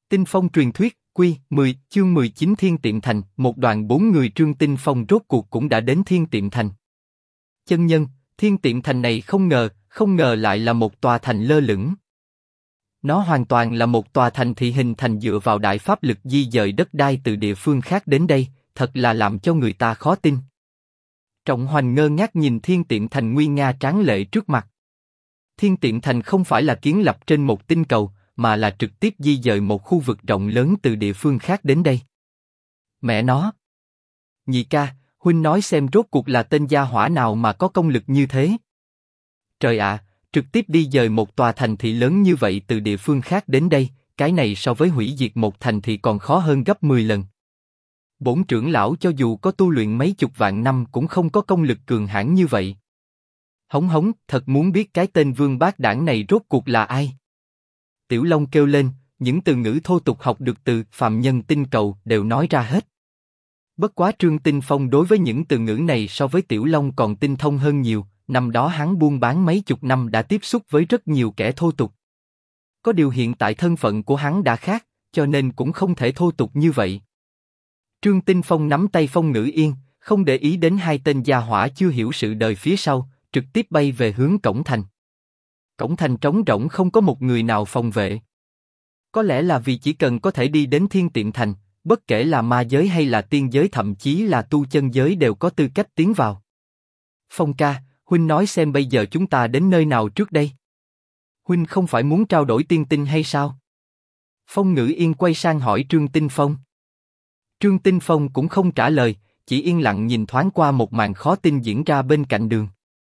Tinh Phong truyền thuyết, Quy 10, chương 19 Thiên Tiệm Thành, một đoàn 4 người Trương Tinh Phong rốt cuộc cũng đã đến Thiên Tiệm Thành. Chân nhân, Thiên Tiệm Thành này không ngờ lại là một tòa thành lơ lửng. Nó hoàn toàn là một tòa thành thị hình thành dựa vào đại pháp lực di dời đất đai từ địa phương khác đến đây, thật là làm cho người ta khó tin. Trọng Hoành ngơ ngác nhìn Thiên Tiệm Thành nguy nga tráng lệ trước mặt. Thiên Tiệm Thành không phải là kiến lập trên một tinh cầu, mà là trực tiếp di dời một khu vực rộng lớn từ địa phương khác đến đây. Mẹ nó! Nhị ca, huynh nói xem rốt cuộc là tên gia hỏa nào mà có công lực như thế? Trời ạ, trực tiếp đi dời một tòa thành thị lớn như vậy từ địa phương khác đến đây, cái này so với hủy diệt một thành thị còn khó hơn gấp 10 lần. Bổn trưởng lão cho dù có tu luyện mấy chục vạn năm cũng không có công lực cường hãn như vậy. Hống hống, thật muốn biết cái tên vương bát đảng này rốt cuộc là ai? Tiểu Long kêu lên, những từ ngữ thô tục học được từ phàm nhân tinh cầu đều nói ra hết. Bất quá Trương Tinh Phong đối với những từ ngữ này so với Tiểu Long còn tinh thông hơn nhiều, năm đó hắn buôn bán mấy chục năm đã tiếp xúc với rất nhiều kẻ thô tục. Có điều hiện tại thân phận của hắn đã khác, cho nên cũng không thể thô tục như vậy. Trương Tinh Phong nắm tay Phong Ngữ Yên, không để ý đến hai tên gia hỏa chưa hiểu sự đời phía sau, trực tiếp bay về hướng cổng thành. Cổng thành trống rỗng không có một người nào phòng vệ. Có lẽ là vì chỉ cần có thể đi đến Thiên Tiệm Thành, bất kể là ma giới hay là tiên giới thậm chí là tu chân giới đều có tư cách tiến vào. Phong ca, huynh nói xem bây giờ chúng ta đến nơi nào trước đây? Huynh không phải muốn trao đổi tiên tinh hay sao? Phong Ngữ Yên quay sang hỏi Trương Tinh Phong. Trương Tinh Phong cũng không trả lời, chỉ yên lặng nhìn thoáng qua một màn khó tin diễn ra bên cạnh đường.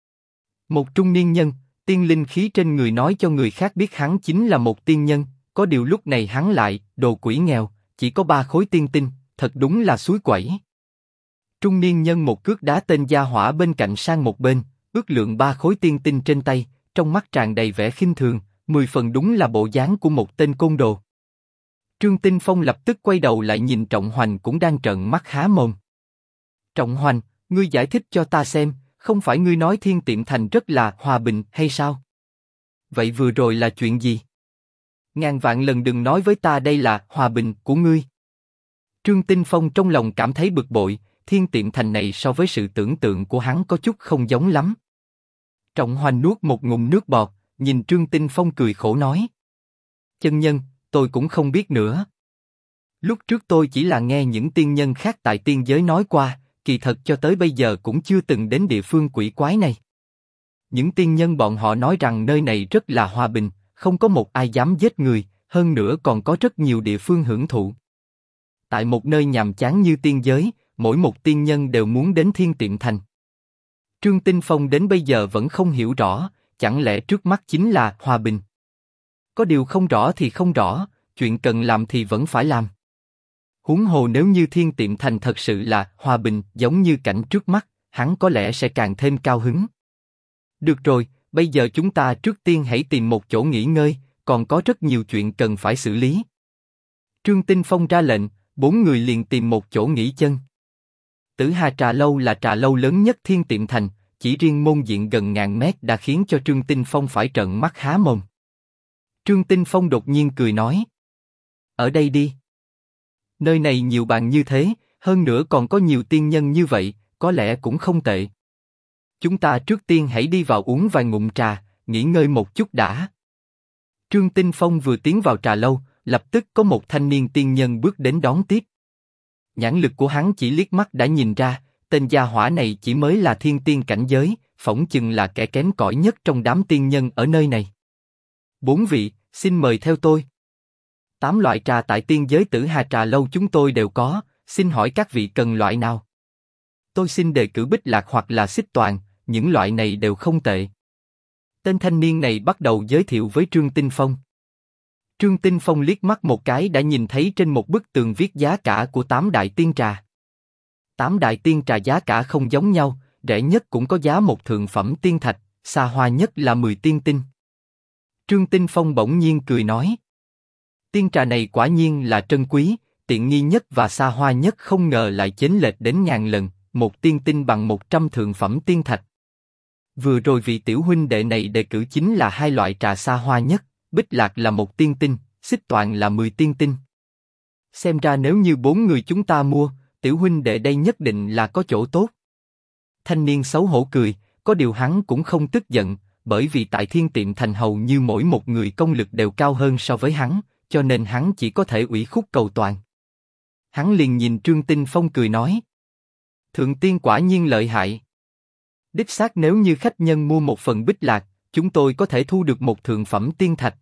Một trung niên nhân, tiên linh khí trên người nói cho người khác biết hắn chính là một tiên nhân, có điều lúc này hắn lại, đồ quỷ nghèo, chỉ có 3 khối tiên tinh, thật đúng là suối quẩy. Trung niên nhân một cước đá tên gia hỏa bên cạnh sang một bên, ước lượng 3 khối tiên tinh trên tay, trong mắt tràn đầy vẻ khinh thường, 10 phần đúng là bộ dáng của một tên côn đồ. Trương Tinh Phong lập tức quay đầu lại nhìn Trọng Hoành cũng đang trợn mắt há mồm. Trọng Hoành, ngươi giải thích cho ta xem, không phải ngươi nói Thiên Tiệm Thành rất là hòa bình hay sao? Vậy vừa rồi là chuyện gì? Ngàn vạn lần đừng nói với ta đây là hòa bình của ngươi. Trương Tinh Phong trong lòng cảm thấy bực bội, Thiên Tiệm Thành này so với sự tưởng tượng của hắn có chút không giống lắm. Trọng Hoành nuốt một ngụm nước bọt, nhìn Trương Tinh Phong cười khổ nói. Chân nhân, tôi cũng không biết nữa. Lúc trước tôi chỉ là nghe những tiên nhân khác tại tiên giới nói qua, kỳ thật cho tới bây giờ cũng chưa từng đến địa phương quỷ quái này. Những tiên nhân bọn họ nói rằng nơi này rất là hòa bình, không có một ai dám giết người, hơn nữa còn có rất nhiều địa phương hưởng thụ. Tại một nơi nhàm chán như tiên giới, mỗi một tiên nhân đều muốn đến Thiên Tiệm Thành. Trương Tinh Phong đến bây giờ vẫn không hiểu rõ, chẳng lẽ trước mắt chính là hòa bình? Có điều không rõ thì không rõ, chuyện cần làm thì vẫn phải làm. Huống hồ nếu như Thiên Tiệm Thành thật sự là hòa bình giống như cảnh trước mắt, hắn có lẽ sẽ càng thêm cao hứng. Được rồi, bây giờ chúng ta trước tiên hãy tìm một chỗ nghỉ ngơi, còn có rất nhiều chuyện cần phải xử lý. Trương Tinh Phong ra lệnh, 4 người liền tìm một chỗ nghỉ chân. Tử Hà Trà Lâu là trà lâu lớn nhất Thiên Tiệm Thành, chỉ riêng môn diện gần ngàn mét đã khiến cho Trương Tinh Phong phải trợn mắt há mồm. Trương Tinh Phong đột nhiên cười nói. Ở đây đi. Nơi này nhiều bàn như thế, hơn nữa còn có nhiều tiên nhân như vậy, có lẽ cũng không tệ. Chúng ta trước tiên hãy đi vào uống vài ngụm trà, nghỉ ngơi một chút đã. Trương Tinh Phong vừa tiến vào trà lâu, lập tức có một thanh niên tiên nhân bước đến đón tiếp. Nhãn lực của hắn chỉ liếc mắt đã nhìn ra, tên gia hỏa này chỉ mới là thiên tiên cảnh giới, phỏng chừng là kẻ kém cỏi nhất trong đám tiên nhân ở nơi này. 4 vị, xin mời theo tôi. 8 loại trà tại tiên giới Tử Hà Trà Lâu chúng tôi đều có, xin hỏi các vị cần loại nào? Tôi xin đề cử Bích Lạc hoặc là Xích Toàn, những loại này đều không tệ. Tên thanh niên này bắt đầu giới thiệu với Trương Tinh Phong. Trương Tinh Phong liếc mắt một cái đã nhìn thấy trên một bức tường viết giá cả của 8 đại tiên trà. 8 đại tiên trà giá cả không giống nhau, rẻ nhất cũng có giá một thượng phẩm tiên thạch, xa hoa nhất là 10 tiên tinh. Trương Tinh Phong bỗng nhiên cười nói. Tiên trà này quả nhiên là trân quý, tiện nghi nhất và xa hoa nhất không ngờ lại chênh lệch đến ngàn lần, một tiên tinh bằng 100 thượng phẩm tiên thạch. Vừa rồi vị tiểu huynh đệ này đề cử chính là 2 loại trà xa hoa nhất, Bích Lạc là 1 tiên tinh, Xích Toàn là 10 tiên tinh, Xem ra nếu như 4 người chúng ta mua, tiểu huynh đệ đây nhất định là có chỗ tốt. Thanh niên xấu hổ cười, có điều hắn cũng không tức giận, bởi vì tại Thiên Tiệm Thành hầu như mỗi một người công lực đều cao hơn so với hắn, cho nên hắn chỉ có thể ủy khúc cầu toàn. Hắn liền nhìn Trương Tinh Phong cười nói: Thượng tiên quả nhiên lợi hại. Đích xác nếu như khách nhân mua một phần bích lạc, chúng tôi có thể thu được một thượng phẩm tiên thạch.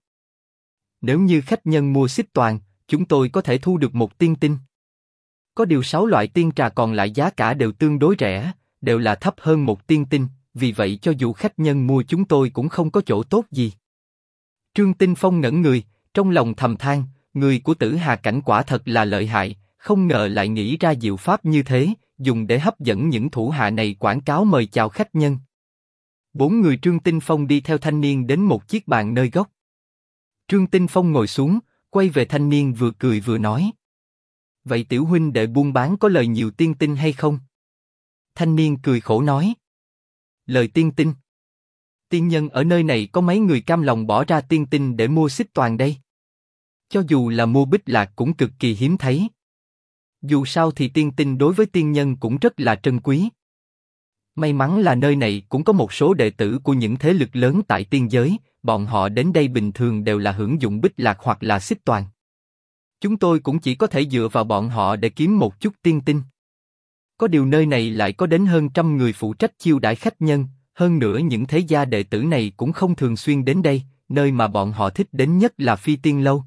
Nếu như khách nhân mua xích toàn, chúng tôi có thể thu được một tiên tinh. Có điều 6 loại tiên trà còn lại giá cả đều tương đối rẻ, đều là thấp hơn một tiên tinh, vì vậy cho dù khách nhân mua chúng tôi cũng không có chỗ tốt gì. Trương Tinh Phong ngẩn người, trong lòng thầm than, người của Tử Hà Cảnh quả thật là lợi hại, không ngờ lại nghĩ ra diệu pháp như thế, dùng để hấp dẫn những thủ hạ này quảng cáo mời chào khách nhân. 4 người Trương Tinh Phong đi theo thanh niên đến một chiếc bàn nơi góc. Trương Tinh Phong ngồi xuống, quay về thanh niên vừa cười vừa nói: Vậy tiểu huynh đệ buôn bán có lời nhiều tiên tinh hay không? Thanh niên cười khổ nói: Lời tiên tinh? Tiên nhân ở nơi này có mấy người cam lòng bỏ ra tiên tinh để mua xích toàn đây? Cho dù là mua bích lạc cũng cực kỳ hiếm thấy. Dù sao thì tiên tinh đối với tiên nhân cũng rất là trân quý. May mắn là nơi này cũng có một số đệ tử của những thế lực lớn tại tiên giới, bọn họ đến đây bình thường đều là hưởng dụng bích lạc hoặc là xích toàn. Chúng tôi cũng chỉ có thể dựa vào bọn họ để kiếm một chút tiên tinh. Có điều nơi này lại có đến hơn 100 người phụ trách chiêu đãi khách nhân, hơn nữa những thế gia đệ tử này cũng không thường xuyên đến đây, nơi mà bọn họ thích đến nhất là Phi Tiên Lâu.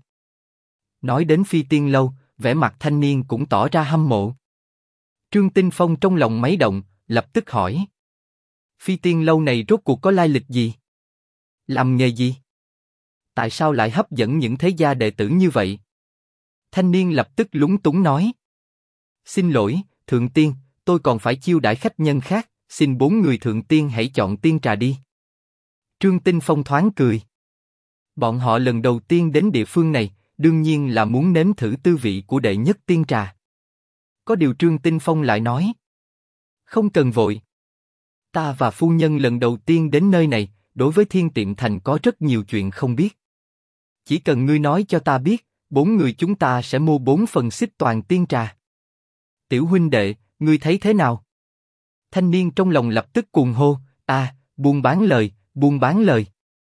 Nói đến Phi Tiên Lâu, vẻ mặt thanh niên cũng tỏ ra hâm mộ. Trương Tinh Phong trong lòng máy động, lập tức hỏi: Phi Tiên Lâu này rốt cuộc có lai lịch gì? Làm nghề gì? Tại sao lại hấp dẫn những thế gia đệ tử như vậy? Thanh niên lập tức lúng túng nói: Xin lỗi, thượng tiên, tôi còn phải chiêu đãi khách nhân khác, xin 4 người thượng tiên hãy chọn tiên trà đi. Trương Tinh Phong thoáng cười. Bọn họ lần đầu tiên đến địa phương này, đương nhiên là muốn nếm thử tư vị của đệ nhất tiên trà. Có điều Trương Tinh Phong lại nói: Không cần vội. Ta và phu nhân lần đầu tiên đến nơi này, đối với Thiên Tiệm Thành có rất nhiều chuyện không biết. Chỉ cần ngươi nói cho ta biết, 4 người chúng ta sẽ mua 4 phần xích toàn tiên trà. Tiểu huynh đệ, ngươi thấy thế nào? Thanh niên trong lòng lập tức cuồng hô: buôn bán lời, buôn bán lời.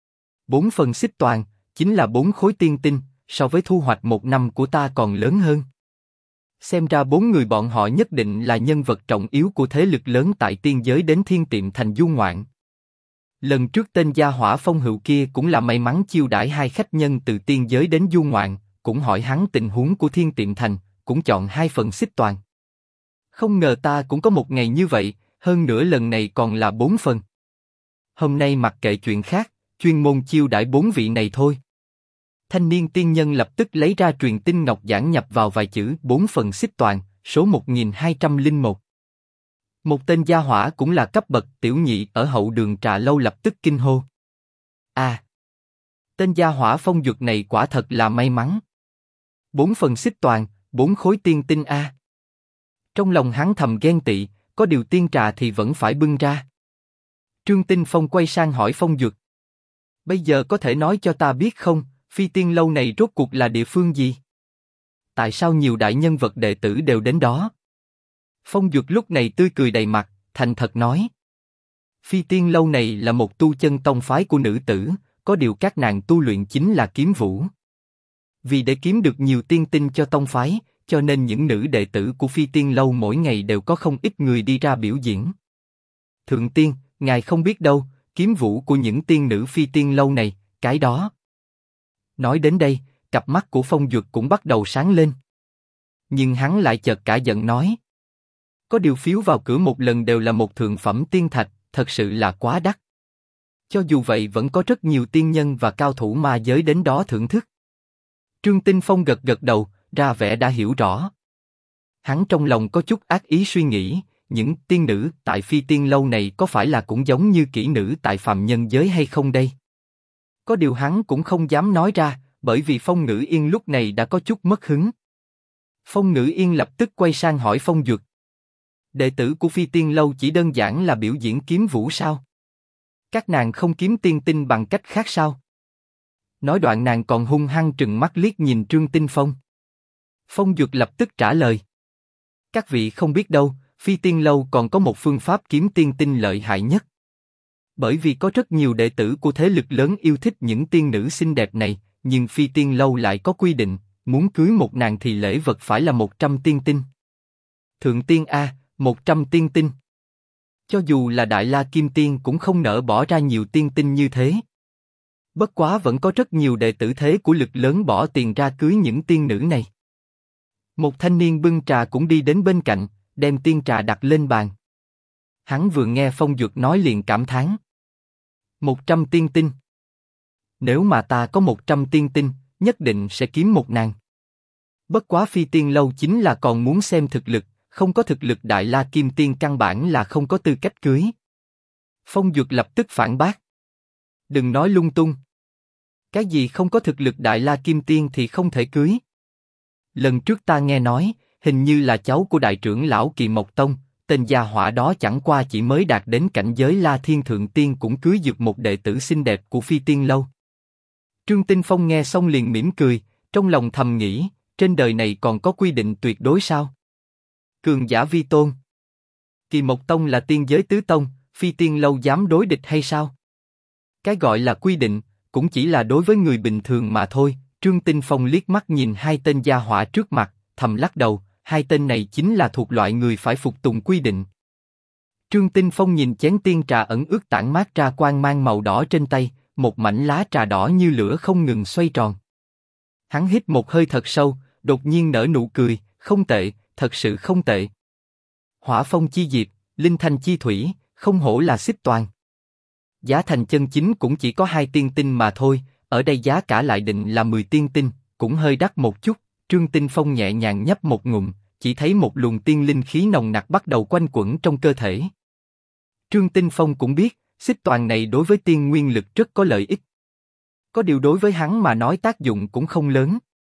4 phần xích toàn, chính là 4 khối tiên tinh, so với thu hoạch 1 năm của ta còn lớn hơn. Xem ra 4 người bọn họ nhất định là nhân vật trọng yếu của thế lực lớn tại tiên giới đến Thiên Tiệm Thành du ngoạn. Lần trước tên gia hỏa Phong Hữu kia cũng là may mắn chiêu đãi 2 khách nhân từ tiên giới đến du ngoạn, cũng hỏi hắn tình huống của Thiên Tiệm Thành, cũng chọn 2 phần xích toàn. Không ngờ ta cũng có một ngày như vậy, hơn nữa lần này còn là 4 phần. Hôm nay mặc kệ chuyện khác, chuyên môn chiêu đãi 4 vị này thôi. Thanh niên tiên nhân lập tức lấy ra truyền tinh ngọc giảng nhập vào vài chữ 4 phần xích toàn, số 1201. Một tên gia hỏa cũng là cấp bậc tiểu nhị ở hậu đường trà lâu lập tức kinh hô: Tên gia hỏa Phong Duật này quả thật là may mắn. 4 phần xích toàn, 4 khối tiên tinh a. Trong lòng hắn thầm ghen tị, có điều tiên trà thì vẫn phải bưng ra. Trương Tinh Phong quay sang hỏi Phong Duật: Bây giờ có thể nói cho ta biết không, Phi Tiên Lâu này rốt cuộc là địa phương gì? Tại sao nhiều đại nhân vật đệ tử đều đến đó? Phong Duật lúc này tươi cười đầy mặt, thành thật nói: Phi Tiên Lâu này là một tu chân tông phái của nữ tử, có điều các nàng tu luyện chính là kiếm vũ. Vì để kiếm được nhiều tiên tinh cho tông phái, cho nên những nữ đệ tử của Phi Tiên Lâu mỗi ngày đều có không ít người đi ra biểu diễn. Thượng tiên, ngài không biết đâu, kiếm vũ của những tiên nữ Phi Tiên Lâu này, cái đó. Nói đến đây, cặp mắt của Phong Duật cũng bắt đầu sáng lên. Nhưng hắn lại chợt cả giận nói: Có điều phiếu vào cửa một lần đều là một thượng phẩm tiên thạch, thật sự là quá đắt. Cho dù vậy vẫn có rất nhiều tiên nhân và cao thủ ma giới đến đó thưởng thức. Trương Tinh Phong gật gật đầu, ra vẻ đã hiểu rõ. Hắn trong lòng có chút ác ý suy nghĩ, những tiên nữ tại Phi Tiên Lâu này có phải là cũng giống như kỹ nữ tại phàm nhân giới hay không đây? Có điều hắn cũng không dám nói ra, bởi vì Phong Ngữ Yên lúc này đã có chút mất hứng. Phong Ngữ Yên lập tức quay sang hỏi Phong Duật: Đệ tử của Phi Tiên Lâu chỉ đơn giản là biểu diễn kiếm vũ sao? Các nàng không kiếm tiên tinh bằng cách khác sao? Nói đoạn nàng còn hung hăng trừng mắt liếc nhìn Trương Tinh Phong. Phong Duật lập tức trả lời. Các vị không biết đâu, Phi Tiên Lâu còn có một phương pháp kiếm tiên tinh lợi hại nhất. Bởi vì có rất nhiều đệ tử của thế lực lớn yêu thích những tiên nữ xinh đẹp này, nhưng Phi Tiên Lâu lại có quy định, muốn cưới một nàng thì lễ vật phải là 100 tiên tinh. Thượng tiên A, 100 tiên tinh. Cho dù là Đại La Kim Tiên cũng không nỡ bỏ ra nhiều tiên tinh như thế. Bất quá vẫn có rất nhiều đệ tử thế của lực lớn bỏ tiền ra cưới những tiên nữ này. Một thanh niên bưng trà cũng đi đến bên cạnh, đem tiên trà đặt lên bàn. Hắn vừa nghe Phong Duật nói liền cảm thán. 100 tiên tinh. Nếu mà ta có 100 tiên tinh, nhất định sẽ kiếm một nàng. Bất quá Phi Tiên Lâu chính là còn muốn xem thực lực, không có thực lực Đại La Kim Tiên căn bản là không có tư cách cưới. Phong Duật lập tức phản bác. Đừng nói lung tung. Cái gì không có thực lực Đại La Kim Tiên thì không thể cưới. Lần trước ta nghe nói, hình như là cháu của đại trưởng lão Kỳ Mộc Tông, tên gia hỏa đó chẳng qua chỉ mới đạt đến cảnh giới La Thiên Thượng Tiên cũng cưới được một đệ tử xinh đẹp của Phi Tiên Lâu. Trương Tinh Phong nghe xong liền mỉm cười, trong lòng thầm nghĩ, trên đời này còn có quy định tuyệt đối sao? Cường giả vi tôn. Kỳ Mộc Tông là tiên giới tứ tông, Phi Tiên Lâu dám đối địch hay sao? Cái gọi là quy định, cũng chỉ là đối với người bình thường mà thôi. Trương Tinh Phong liếc mắt nhìn hai tên gia hỏa trước mặt, thầm lắc đầu, hai tên này chính là thuộc loại người phải phục tùng quy định. Trương Tinh Phong nhìn chén tiên trà ẩn ướt tản mát ra quang mang màu đỏ trên tay, một mảnh lá trà đỏ như lửa không ngừng xoay tròn. Hắn hít một hơi thật sâu, đột nhiên nở nụ cười, không tệ, thật sự không tệ. Hỏa phong chi diệp, linh thanh chi thủy, không hổ là xích toàn. Giá thành chân chính cũng chỉ có 2 tiên tinh mà thôi, ở đây giá cả lại định là 10 tiên tinh, cũng hơi đắt một chút. Trương Tinh Phong nhẹ nhàng nhấp một ngụm, chỉ thấy một luồng tiên linh khí nồng nặc bắt đầu quanh quẩn trong cơ thể. Trương Tinh Phong cũng biết, xích toàn này đối với tiên nguyên lực rất có lợi ích. Có điều đối với hắn mà nói tác dụng cũng không lớn.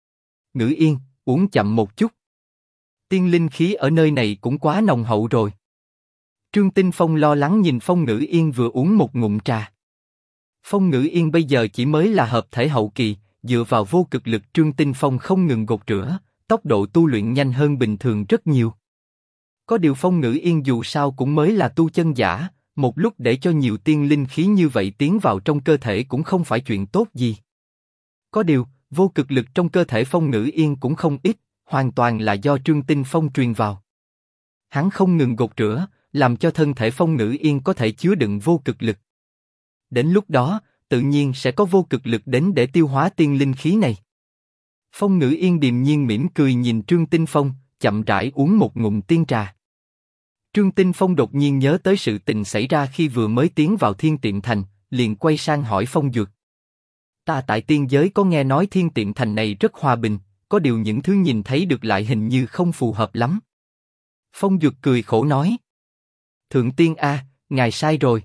Ngữ Yên, uống chậm một chút. Tiên linh khí ở nơi này cũng quá nồng hậu rồi. Trương Tinh Phong lo lắng nhìn Phong Ngữ Yên vừa uống một ngụm trà. Phong Ngữ Yên bây giờ chỉ mới là hợp thể hậu kỳ, dựa vào vô cực lực Trương Tinh Phong không ngừng gột rửa, tốc độ tu luyện nhanh hơn bình thường rất nhiều. Có điều Phong Ngữ Yên dù sao cũng mới là tu chân giả, một lúc để cho nhiều tiên linh khí như vậy tiến vào trong cơ thể cũng không phải chuyện tốt gì. Có điều, vô cực lực trong cơ thể Phong Ngữ Yên cũng không ít, hoàn toàn là do Trương Tinh Phong truyền vào. Hắn không ngừng gột rửa, làm cho thân thể Phong Ngữ Yên có thể chứa đựng vô cực lực. Đến lúc đó, tự nhiên sẽ có vô cực lực đến để tiêu hóa tiên linh khí này. Phong Ngữ Yên điềm nhiên mỉm cười nhìn Trương Tinh Phong, chậm rãi uống một ngụm tiên trà. Trương Tinh Phong đột nhiên nhớ tới sự tình xảy ra khi vừa mới tiến vào Thiên Tiệm Thành, liền quay sang hỏi Phong Duật. Ta tại tiên giới có nghe nói Thiên Tiệm Thành này rất hòa bình, có điều những thứ nhìn thấy được lại hình như không phù hợp lắm. Phong Duật cười khổ nói. Thượng tiên A, ngài sai rồi.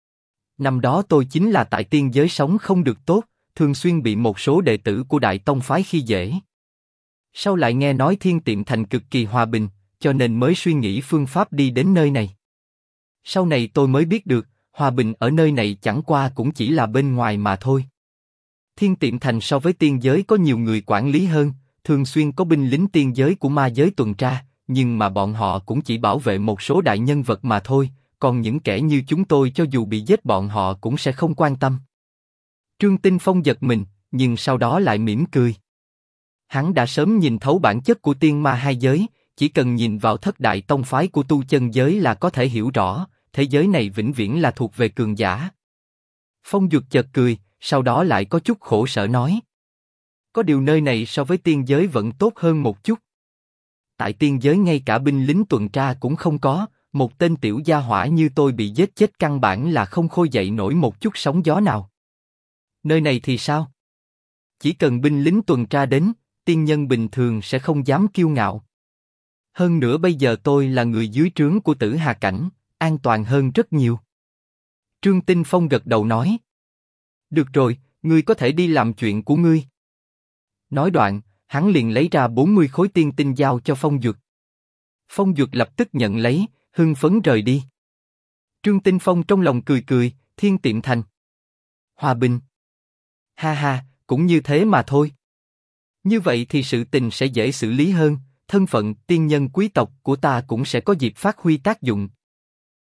Năm đó tôi chính là tại tiên giới sống không được tốt, thường xuyên bị một số đệ tử của Đại Tông phái khi dễ. Sau lại nghe nói Thiên Tiệm Thành cực kỳ hòa bình, cho nên mới suy nghĩ phương pháp đi đến nơi này. Sau này tôi mới biết được, hòa bình ở nơi này chẳng qua cũng chỉ là bên ngoài mà thôi. Thiên Tiệm Thành so với tiên giới có nhiều người quản lý hơn, thường xuyên có binh lính tiên giới của ma giới tuần tra, nhưng mà bọn họ cũng chỉ bảo vệ một số đại nhân vật mà thôi, còn những kẻ như chúng tôi cho dù bị giết bọn họ cũng sẽ không quan tâm. Trương Tinh Phong giật mình, nhưng sau đó lại mỉm cười. Hắn đã sớm nhìn thấu bản chất của tiên ma hai giới, chỉ cần nhìn vào thất đại tông phái của tu chân giới là có thể hiểu rõ, thế giới này vĩnh viễn là thuộc về cường giả. Phong Duật chợt cười, sau đó lại có chút khổ sở nói. Có điều nơi này so với tiên giới vẫn tốt hơn một chút. Tại tiên giới ngay cả binh lính tuần tra cũng không có, một tên tiểu gia hỏa như tôi bị giết chết căn bản là không khôi dậy nổi một chút sóng gió nào. Nơi này thì sao? Chỉ cần binh lính tuần tra đến, tiên nhân bình thường sẽ không dám kiêu ngạo. Hơn nữa bây giờ tôi là người dưới trướng của Tử Hà Cảnh, an toàn hơn rất nhiều. Trương Tinh Phong gật đầu nói. Được rồi, ngươi có thể đi làm chuyện của ngươi. Nói đoạn, hắn liền lấy ra 40 khối tiên tinh giao cho Phong Duật. Phong Duật lập tức nhận lấy, hưng phấn rời đi. Trương Tinh Phong trong lòng cười cười, Thiên Tiệm Thành. Hòa bình. Ha ha, cũng như thế mà thôi. Như vậy thì sự tình sẽ dễ xử lý hơn, thân phận tiên nhân quý tộc của ta cũng sẽ có dịp phát huy tác dụng,